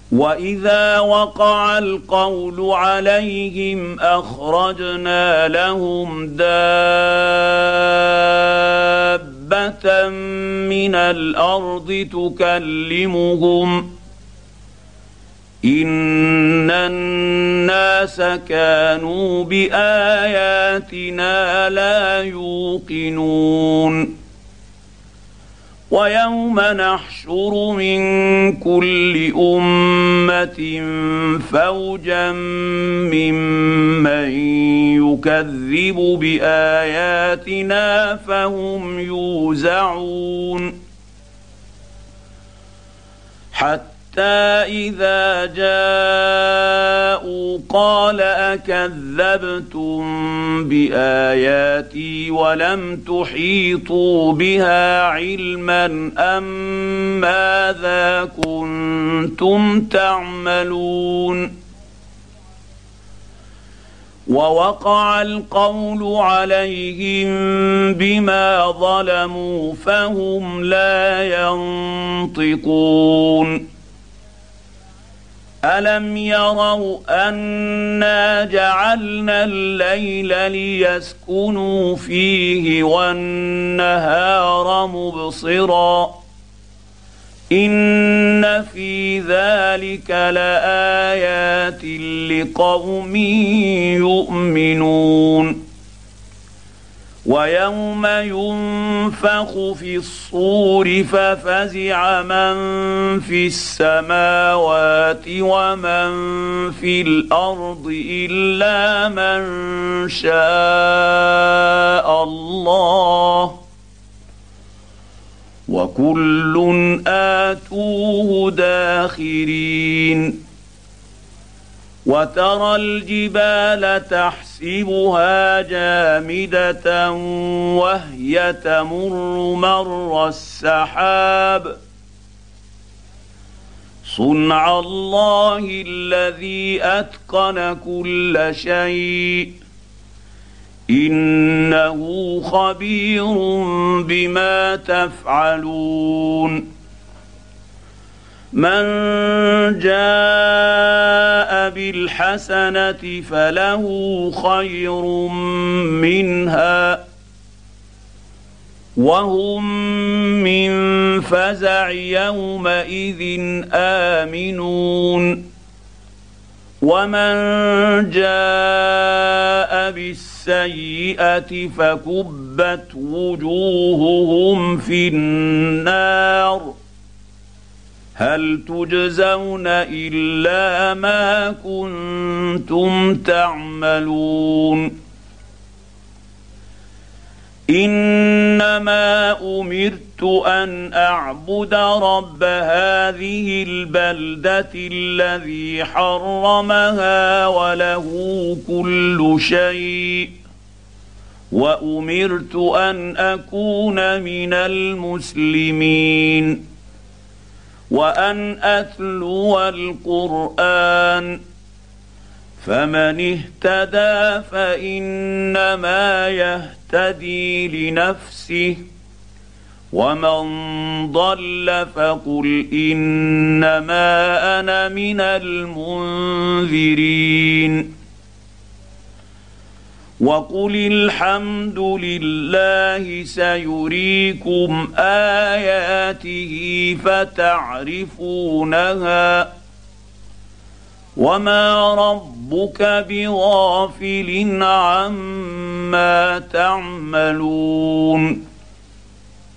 واذا وقع القول عليهم اخرجنا لهم دابة من الارض تكلمهم ان الناس كانوا باياتنا لا يوقنون ويوم نحشر من كل امه فوجا ممن يكذب باياتنا فهم يوزعون حتى إذا جاءوا قال أكذبتم بآياتي ولم تحيطوا بها علما أم ماذا كنتم تعملون ووقع القول عليهم بما ظلموا فهم لا ينطقون ألم يروا أنا جعلنا الليل ليسكنوا فيه والنهار مبصرا إن في ذلك لآيات لقوم يؤمنون ويوم ينفخ في الصور ففزع من في السماوات ومن في الأرض إلا من شاء الله وكل آتوه داخرين وترى الجبال تحسبها جامدة وهي تمر مر السحاب صنع الله الذي أتقن كل شيء إنه خبير بما تفعلون من جاء بالحسنة فله خير منها وهم من فزع يومئذ آمنون ومن جاء بالسيئة فكبت وجوههم في النار هل تجزون إلا ما كنتم تعملون إنما أمرت أن أعبد رب هذه البلدة الذي حرمها وله كل شيء وأمرت أن أكون من المسلمين وأن أتلو القرآن فمن اهتدى فإنما يهتدي لنفسه ومن ضل فقل إنما أنا من المنذرين وقل الحمد لله سيريكم آياته فتعرفونها وما ربك بغافل عما تعملون